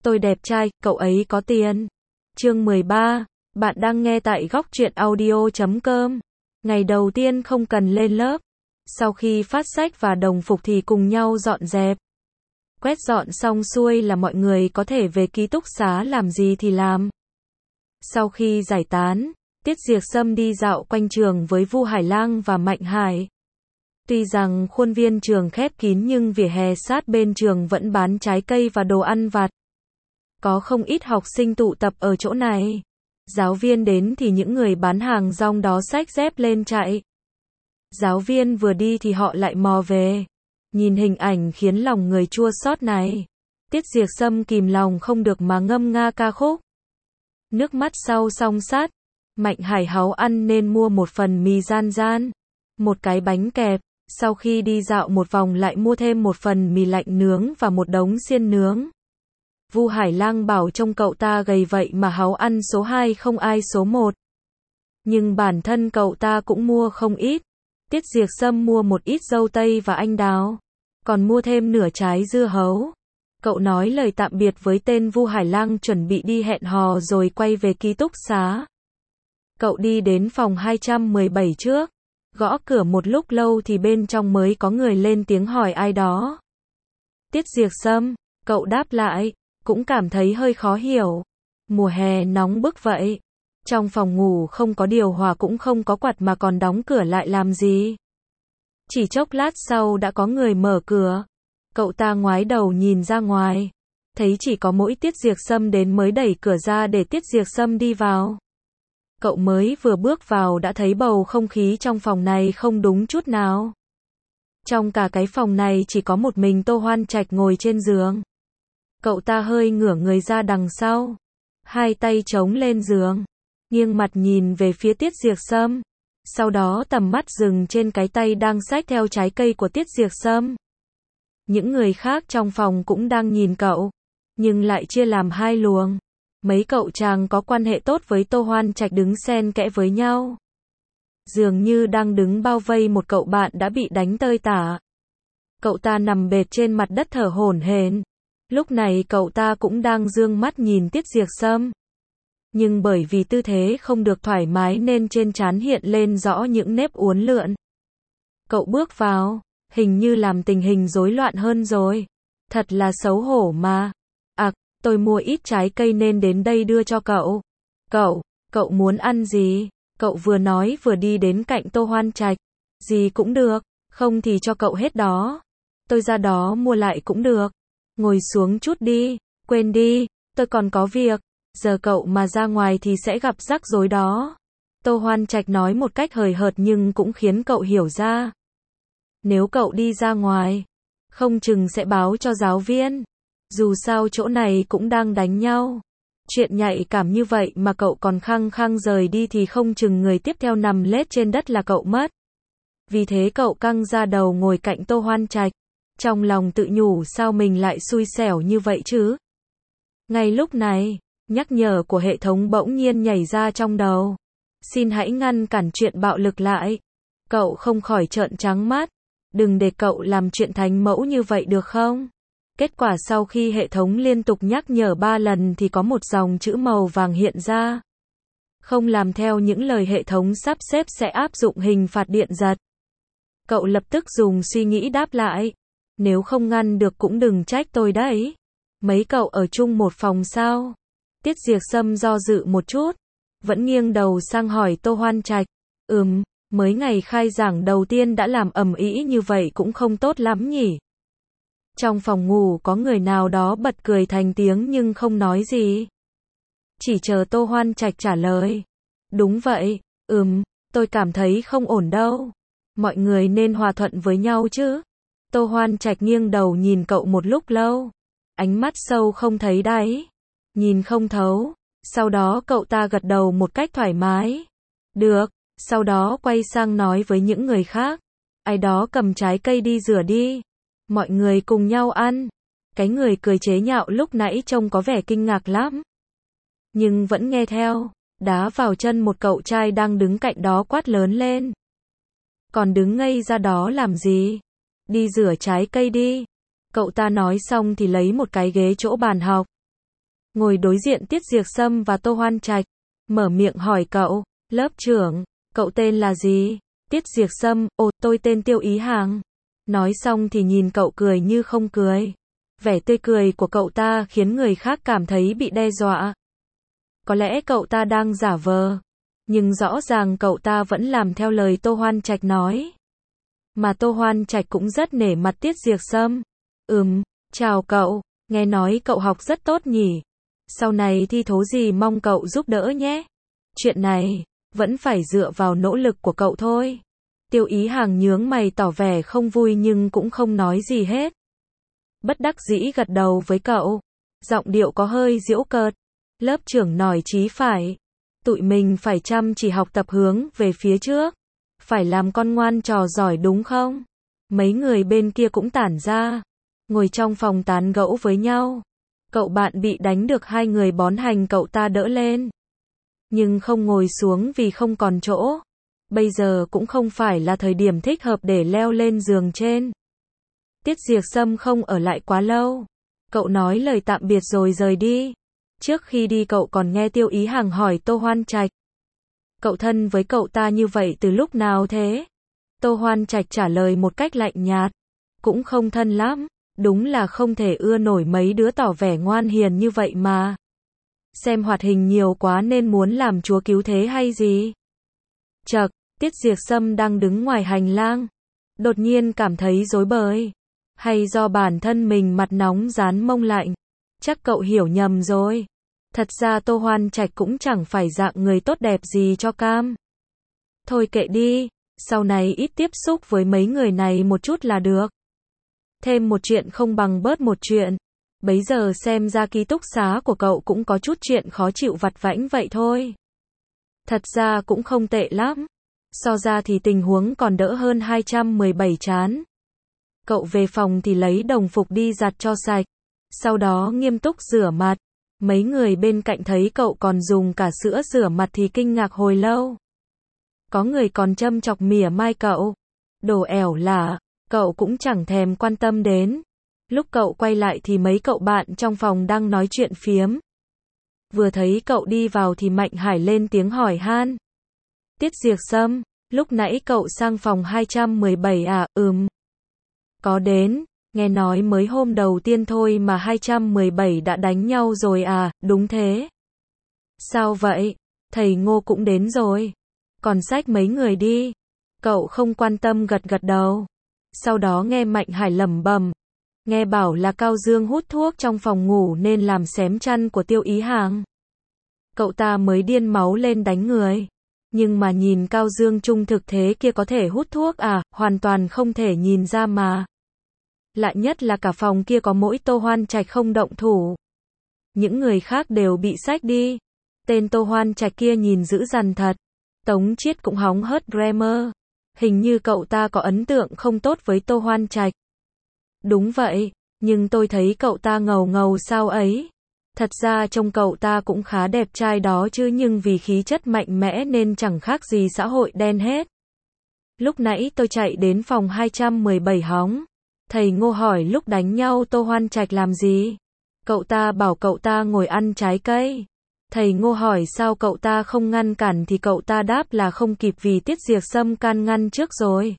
Tôi đẹp trai, cậu ấy có tiền. Chương 13, bạn đang nghe tại góc truyện audio.com. Ngày đầu tiên không cần lên lớp. Sau khi phát sách và đồng phục thì cùng nhau dọn dẹp. Quét dọn xong xuôi là mọi người có thể về ký túc xá làm gì thì làm. Sau khi giải tán, Tiết Diệc Sâm đi dạo quanh trường với Vu Hải Lang và Mạnh Hải. Tuy rằng khuôn viên trường khép kín nhưng vỉa hè sát bên trường vẫn bán trái cây và đồ ăn vặt. Có không ít học sinh tụ tập ở chỗ này. Giáo viên đến thì những người bán hàng rong đó xách dép lên chạy. Giáo viên vừa đi thì họ lại mò về. Nhìn hình ảnh khiến lòng người chua xót này, Tiết Diệc Sâm kìm lòng không được mà ngâm nga ca khúc. Nước mắt sau song sát, Mạnh Hải háu ăn nên mua một phần mì gian gian, một cái bánh kẹp, sau khi đi dạo một vòng lại mua thêm một phần mì lạnh nướng và một đống xiên nướng. Vu Hải Lang bảo trông cậu ta gầy vậy mà háu ăn số 2 không ai số 1. Nhưng bản thân cậu ta cũng mua không ít. Tiết Diệc Sâm mua một ít dâu tây và anh đào, còn mua thêm nửa trái dưa hấu. Cậu nói lời tạm biệt với tên Vu Hải Lang chuẩn bị đi hẹn hò rồi quay về ký túc xá. Cậu đi đến phòng 217 trước, gõ cửa một lúc lâu thì bên trong mới có người lên tiếng hỏi ai đó. Tiết Diệc Sâm, cậu đáp lại, cũng cảm thấy hơi khó hiểu. Mùa hè nóng bức vậy. Trong phòng ngủ không có điều hòa cũng không có quạt mà còn đóng cửa lại làm gì. Chỉ chốc lát sau đã có người mở cửa. Cậu ta ngoái đầu nhìn ra ngoài. Thấy chỉ có mỗi Tiết Diệc Sâm đến mới đẩy cửa ra để Tiết Diệc Sâm đi vào. Cậu mới vừa bước vào đã thấy bầu không khí trong phòng này không đúng chút nào. Trong cả cái phòng này chỉ có một mình Tô Hoan Trạch ngồi trên giường. Cậu ta hơi ngửa người ra đằng sau, hai tay chống lên giường, nghiêng mặt nhìn về phía Tiết Diệc Sâm. Sau đó tầm mắt dừng trên cái tay đang xách theo trái cây của Tiết Diệc Sâm. Những người khác trong phòng cũng đang nhìn cậu, nhưng lại chia làm hai luồng. Mấy cậu chàng có quan hệ tốt với Tô Hoan Trạch đứng xen kẽ với nhau. Dường như đang đứng bao vây một cậu bạn đã bị đánh tơi tả. Cậu ta nằm bệt trên mặt đất thở hổn hển. Lúc này cậu ta cũng đang dương mắt nhìn Tiết Diệc Sâm. Nhưng bởi vì tư thế không được thoải mái nên trên trán hiện lên rõ những nếp uốn lượn. Cậu bước vào, hình như làm tình hình rối loạn hơn rồi. Thật là xấu hổ mà. Tôi mua ít trái cây nên đến đây đưa cho cậu. Cậu muốn ăn gì? Cậu vừa nói vừa đi đến cạnh Tô Hoan Trạch. Gì cũng được, không thì cho cậu hết đó. Tôi ra đó mua lại cũng được. Ngồi xuống chút đi, quên đi, tôi còn có việc. Giờ cậu mà ra ngoài thì sẽ gặp rắc rối đó. Tô Hoan Trạch nói một cách hời hợt nhưng cũng khiến cậu hiểu ra. Nếu cậu đi ra ngoài, không chừng sẽ báo cho giáo viên. Dù sao chỗ này cũng đang đánh nhau. Chuyện nhạy cảm như vậy mà cậu còn khăng khăng rời đi thì không chừng người tiếp theo nằm lết trên đất là cậu mất. Vì thế cậu căng ra đầu ngồi cạnh Tô Hoan Trạch. Trong lòng tự nhủ sao mình lại xui xẻo như vậy chứ. Ngay lúc này, nhắc nhở của hệ thống bỗng nhiên nhảy ra trong đầu. Xin hãy ngăn cản chuyện bạo lực lại. Cậu không khỏi trợn trắng mắt. Đừng để cậu làm chuyện thánh mẫu như vậy được không? Kết quả sau khi hệ thống liên tục nhắc nhở 3 lần thì có một dòng chữ màu vàng hiện ra. Không làm theo những lời hệ thống sắp xếp sẽ áp dụng hình phạt điện giật. Cậu lập tức dùng suy nghĩ đáp lại. Nếu không ngăn được cũng đừng trách tôi đấy. Mấy cậu ở chung một phòng sao? Tiết Diệc Sâm do dự một chút, vẫn nghiêng đầu sang hỏi Tô Hoan Trạch. Mới ngày khai giảng đầu tiên đã làm ầm ĩ như vậy cũng không tốt lắm nhỉ. Trong phòng ngủ có người nào đó bật cười thành tiếng nhưng không nói gì. Chỉ chờ Tô Hoan Trạch trả lời. Đúng vậy, tôi cảm thấy không ổn đâu. Mọi người nên hòa thuận với nhau chứ. Tô Hoan Trạch nghiêng đầu nhìn cậu một lúc lâu. Ánh mắt sâu không thấy đáy. Nhìn không thấu. Sau đó cậu ta gật đầu một cách thoải mái. Được. Sau đó quay sang nói với những người khác. Ai đó cầm trái cây đi rửa đi. Mọi người cùng nhau ăn. Cái người cười chế nhạo lúc nãy trông có vẻ kinh ngạc lắm. Nhưng vẫn nghe theo. Đá vào chân một cậu trai đang đứng cạnh đó quát lớn lên. Còn đứng ngây ra đó làm gì? Đi rửa trái cây đi. Cậu ta nói xong thì lấy một cái ghế chỗ bàn học. ngồi đối diện Tiết Diệc Sâm và Tô Hoan Trạch, mở miệng hỏi cậu, lớp trưởng, cậu tên là gì? Tiết Diệc Sâm, ồ, tôi tên Tiêu Ý Hàng. Nói xong thì nhìn cậu cười như không cười. Vẻ tươi cười của cậu ta khiến người khác cảm thấy bị đe dọa. Có lẽ cậu ta đang giả vờ, nhưng rõ ràng cậu ta vẫn làm theo lời Tô Hoan Trạch nói. Mà Tô Hoan Trạch cũng rất nể mặt Tiết Diệc Sâm. Chào cậu, nghe nói cậu học rất tốt nhỉ. Sau này thi thố gì mong cậu giúp đỡ nhé. Chuyện này, vẫn phải dựa vào nỗ lực của cậu thôi. Tiêu Ý Hàng nhướng mày tỏ vẻ không vui nhưng cũng không nói gì hết. Bất đắc dĩ gật đầu với cậu. Giọng điệu có hơi giễu cợt. Lớp trưởng nói chí phải. Tụi mình phải chăm chỉ học tập hướng về phía trước. Phải làm con ngoan trò giỏi đúng không? Mấy người bên kia cũng tản ra. Ngồi trong phòng tán gẫu với nhau. Cậu bạn bị đánh được hai người bón hành cậu ta đỡ lên. Nhưng không ngồi xuống vì không còn chỗ. Bây giờ cũng không phải là thời điểm thích hợp để leo lên giường trên. Tiết Diệc Sâm không ở lại quá lâu. Cậu nói lời tạm biệt rồi rời đi. Trước khi đi cậu còn nghe Tiêu Ý Hàng hỏi Tô Hoan Trạch. Cậu thân với cậu ta như vậy từ lúc nào thế? Tô Hoan Trạch trả lời một cách lạnh nhạt. Cũng không thân lắm. Đúng là không thể ưa nổi mấy đứa tỏ vẻ ngoan hiền như vậy mà. Xem hoạt hình nhiều quá nên muốn làm chúa cứu thế hay gì? Chậc, Tiết Diệc Sâm đang đứng ngoài hành lang. Đột nhiên cảm thấy rối bời. Hay do bản thân mình mặt nóng rán mông lạnh? Chắc cậu hiểu nhầm rồi. Thật ra Tô Hoan Trạch cũng chẳng phải dạng người tốt đẹp gì cho cam. Thôi kệ đi, sau này ít tiếp xúc với mấy người này một chút là được. Thêm một chuyện không bằng bớt một chuyện. Bấy giờ xem ra ký túc xá của cậu cũng có chút chuyện khó chịu vặt vãnh vậy thôi. Thật ra cũng không tệ lắm. So ra thì tình huống còn đỡ hơn 217 chán. Cậu về phòng thì lấy đồng phục đi giặt cho sạch. Sau đó nghiêm túc rửa mặt. Mấy người bên cạnh thấy cậu còn dùng cả sữa rửa mặt thì kinh ngạc hồi lâu. Có người còn châm chọc mỉa mai cậu. Đồ ẻo lả, cậu cũng chẳng thèm quan tâm đến. Lúc cậu quay lại thì mấy cậu bạn trong phòng đang nói chuyện phiếm. Vừa thấy cậu đi vào thì Mạnh Hải lên tiếng hỏi han. Tiết Diệc Sâm, lúc nãy cậu sang phòng 217 à? Có đến, nghe nói mới hôm đầu tiên thôi mà 217 đã đánh nhau rồi à? Đúng thế. Sao vậy? Thầy Ngô cũng đến rồi. Còn xách mấy người đi. Cậu không quan tâm gật gật đầu. Sau đó nghe Mạnh Hải lẩm bẩm. Nghe bảo là Cao Dương hút thuốc trong phòng ngủ nên làm xém chăn của Tiêu Ý Hàng. Cậu ta mới điên máu lên đánh người. Nhưng mà nhìn Cao Dương trung thực thế kia có thể hút thuốc à? Hoàn toàn không thể nhìn ra mà. Lạ nhất là cả phòng kia có mỗi Tô Hoan Trạch không động thủ. Những người khác đều bị xách đi. Tên Tô Hoan Trạch kia nhìn dữ dằn thật. Tống Chiết cũng hóng hớt Dreamer. Hình như cậu ta có ấn tượng không tốt với Tô Hoan Trạch. Đúng vậy, nhưng tôi thấy cậu ta ngầu ngầu sao ấy. Thật ra trông cậu ta cũng khá đẹp trai đó chứ nhưng vì khí chất mạnh mẽ nên chẳng khác gì xã hội đen hết. Lúc nãy tôi chạy đến phòng 217 hóng. Thầy Ngô hỏi lúc đánh nhau Tô Hoan Trạch làm gì? Cậu ta bảo cậu ta ngồi ăn trái cây. Thầy Ngô hỏi sao cậu ta không ngăn cản thì cậu ta đáp là không kịp vì Tiết Diệc Sâm can ngăn trước rồi.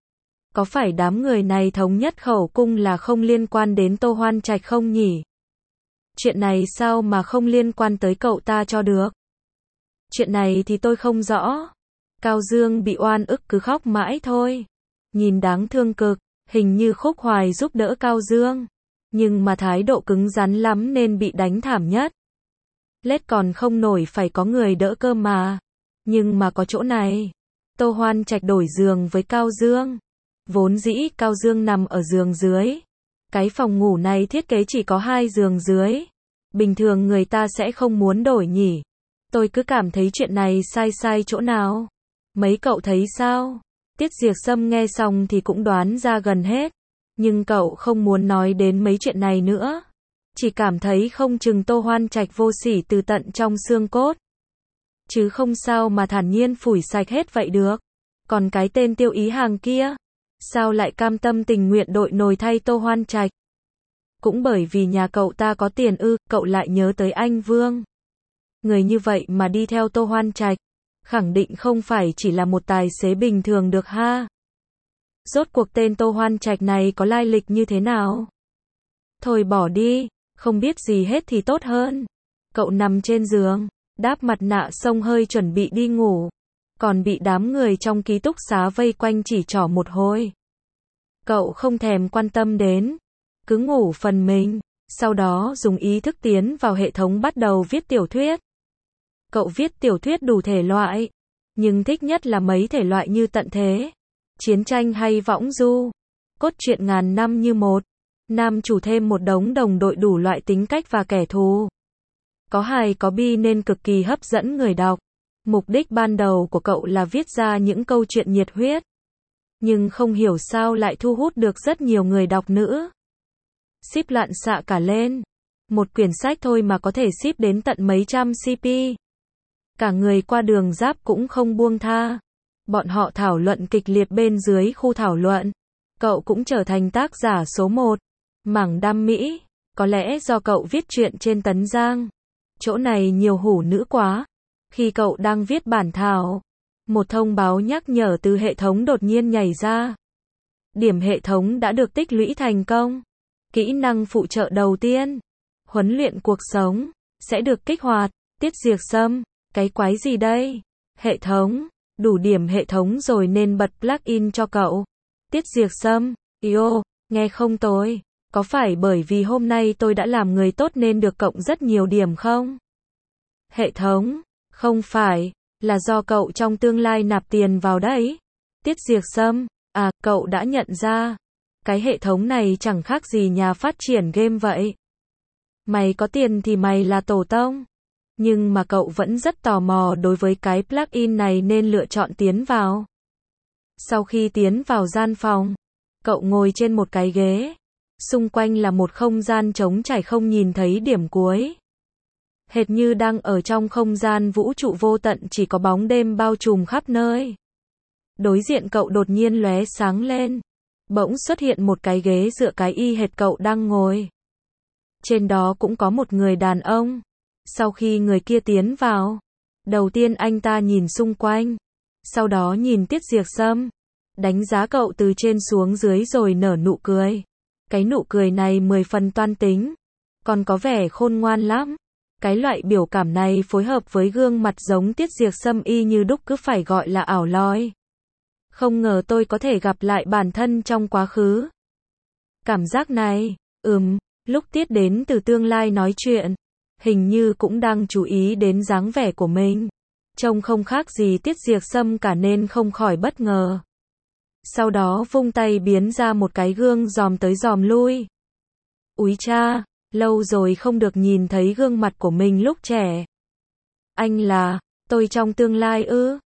Có phải đám người này thống nhất khẩu cung là không liên quan đến Tô Hoan Trạch không nhỉ? Chuyện này sao mà không liên quan tới cậu ta cho được? Chuyện này thì tôi không rõ. Cao Dương bị oan ức cứ khóc mãi thôi. Nhìn đáng thương cực, hình như Khúc Hoài giúp đỡ Cao Dương. Nhưng mà thái độ cứng rắn lắm nên bị đánh thảm nhất. Lết còn không nổi phải có người đỡ cơ mà. Nhưng mà có chỗ này. Tô Hoan Trạch đổi giường với Cao Dương. Vốn dĩ Cao Dương nằm ở giường dưới. Cái phòng ngủ này thiết kế chỉ có 2 giường dưới. Bình thường người ta sẽ không muốn đổi nhỉ. Tôi cứ cảm thấy chuyện này sai sai chỗ nào. Mấy cậu thấy sao? Tiết Diệc Sâm nghe xong thì cũng đoán ra gần hết. Nhưng cậu không muốn nói đến mấy chuyện này nữa. Chỉ cảm thấy không chừng Tô Hoan Trạch vô sỉ từ tận trong xương cốt. Chứ không sao mà thản nhiên phủi sạch hết vậy được. Còn cái tên Tiêu Ý Hàng kia, sao lại cam tâm tình nguyện đội nồi thay Tô Hoan Trạch? Cũng bởi vì nhà cậu ta có tiền ư, cậu lại nhớ tới anh Vương. Người như vậy mà đi theo Tô Hoan Trạch, khẳng định không phải chỉ là một tài xế bình thường được ha. Rốt cuộc tên Tô Hoan Trạch này có lai lịch như thế nào? Thôi bỏ đi, không biết gì hết thì tốt hơn. Cậu nằm trên giường, đáp mặt nạ xông hơi chuẩn bị đi ngủ, còn bị đám người trong ký túc xá vây quanh chỉ trỏ một hồi. Cậu không thèm quan tâm đến, cứ ngủ phần mình, sau đó dùng ý thức tiến vào hệ thống bắt đầu viết tiểu thuyết. Cậu viết tiểu thuyết đủ thể loại, nhưng thích nhất là mấy thể loại như tận thế, chiến tranh hay võng du, cốt truyện ngàn năm như một, nam chủ thêm một đống đồng đội đủ loại tính cách và kẻ thù. Có hài có bi nên cực kỳ hấp dẫn người đọc. Mục đích ban đầu của cậu là viết ra những câu chuyện nhiệt huyết, nhưng không hiểu sao lại thu hút được rất nhiều người đọc nữa. Ship loạn xạ cả lên. Một quyển sách thôi mà có thể ship đến tận mấy trăm CP. Cả người qua đường giáp cũng không buông tha. Bọn họ thảo luận kịch liệt bên dưới khu thảo luận. Cậu cũng trở thành tác giả số 1. Mảng đam mỹ. Có lẽ do cậu viết truyện trên Tấn Giang. Chỗ này nhiều hủ nữ quá. Khi cậu đang viết bản thảo, một thông báo nhắc nhở từ hệ thống đột nhiên nhảy ra. Điểm hệ thống đã được tích lũy thành công. Kỹ năng phụ trợ đầu tiên, huấn luyện cuộc sống, sẽ được kích hoạt. Tiết Diệp Sâm, cái quái gì đây? Hệ thống, đủ điểm hệ thống rồi nên bật plugin cho cậu. Tiết Diệp Sâm, yo, nghe không tồi. Có phải bởi vì hôm nay tôi đã làm người tốt nên được cộng rất nhiều điểm không? Hệ thống, không phải, là do cậu trong tương lai nạp tiền vào đấy. Tiết Diệp Sâm, à, cậu đã nhận ra. Cái hệ thống này chẳng khác gì nhà phát triển game vậy. Mày có tiền thì mày là tổ tông. Nhưng mà cậu vẫn rất tò mò đối với cái plugin này nên lựa chọn tiến vào. Sau khi tiến vào gian phòng, cậu ngồi trên một cái ghế. Xung quanh là một không gian trống trải không nhìn thấy điểm cuối. Hệt như đang ở trong không gian vũ trụ vô tận chỉ có bóng đêm bao trùm khắp nơi. Đối diện cậu đột nhiên lóe sáng lên. Bỗng xuất hiện một cái ghế dựa cái y hệt cậu đang ngồi. Trên đó cũng có một người đàn ông. Sau khi người kia tiến vào, đầu tiên anh ta nhìn xung quanh. Sau đó nhìn Tiết Diệp Sâm. Đánh giá cậu từ trên xuống dưới rồi nở nụ cười. Cái nụ cười này 10 phần toan tính. Còn có vẻ khôn ngoan lắm. Cái loại biểu cảm này phối hợp với gương mặt giống Tiết Diệp Sâm y như đúc cứ phải gọi là ảo loi. Không ngờ tôi có thể gặp lại bản thân trong quá khứ. Cảm giác này, lúc Tiết đến từ tương lai nói chuyện, hình như cũng đang chú ý đến dáng vẻ của mình. Trông không khác gì Tiết Diệp Sâm cả nên không khỏi bất ngờ. Sau đó vung tay biến ra một cái gương dòm tới dòm lui. Úi cha, lâu rồi không được nhìn thấy gương mặt của mình lúc trẻ. Anh là, tôi trong tương lai ư?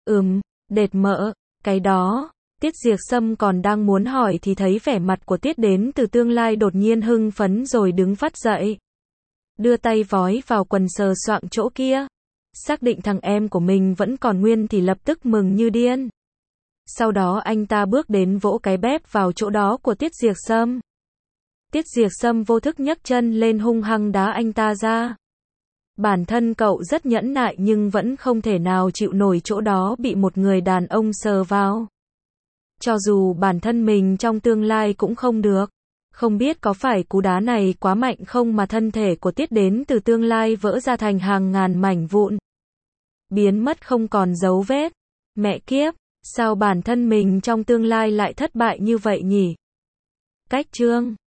Đệt mỡ, cái đó. Tiết Diệp Sâm còn đang muốn hỏi thì thấy vẻ mặt của Tiết đến từ tương lai đột nhiên hưng phấn rồi đứng phát dậy. Đưa tay vói vào quần sờ soạng chỗ kia. Xác định thằng em của mình vẫn còn nguyên thì lập tức mừng như điên. Sau đó anh ta bước đến vỗ cái bép vào chỗ đó của Tiết Diệp Sâm. Tiết Diệp Sâm vô thức nhấc chân lên hung hăng đá anh ta ra. Bản thân cậu rất nhẫn nại nhưng vẫn không thể nào chịu nổi chỗ đó bị một người đàn ông sờ vào. Cho dù bản thân mình trong tương lai cũng không được. Không biết có phải cú đá này quá mạnh không mà thân thể của Tiết đến từ tương lai vỡ ra thành hàng ngàn mảnh vụn. Biến mất không còn dấu vết. Mẹ kiếp, sao bản thân mình trong tương lai lại thất bại như vậy nhỉ? Cách chương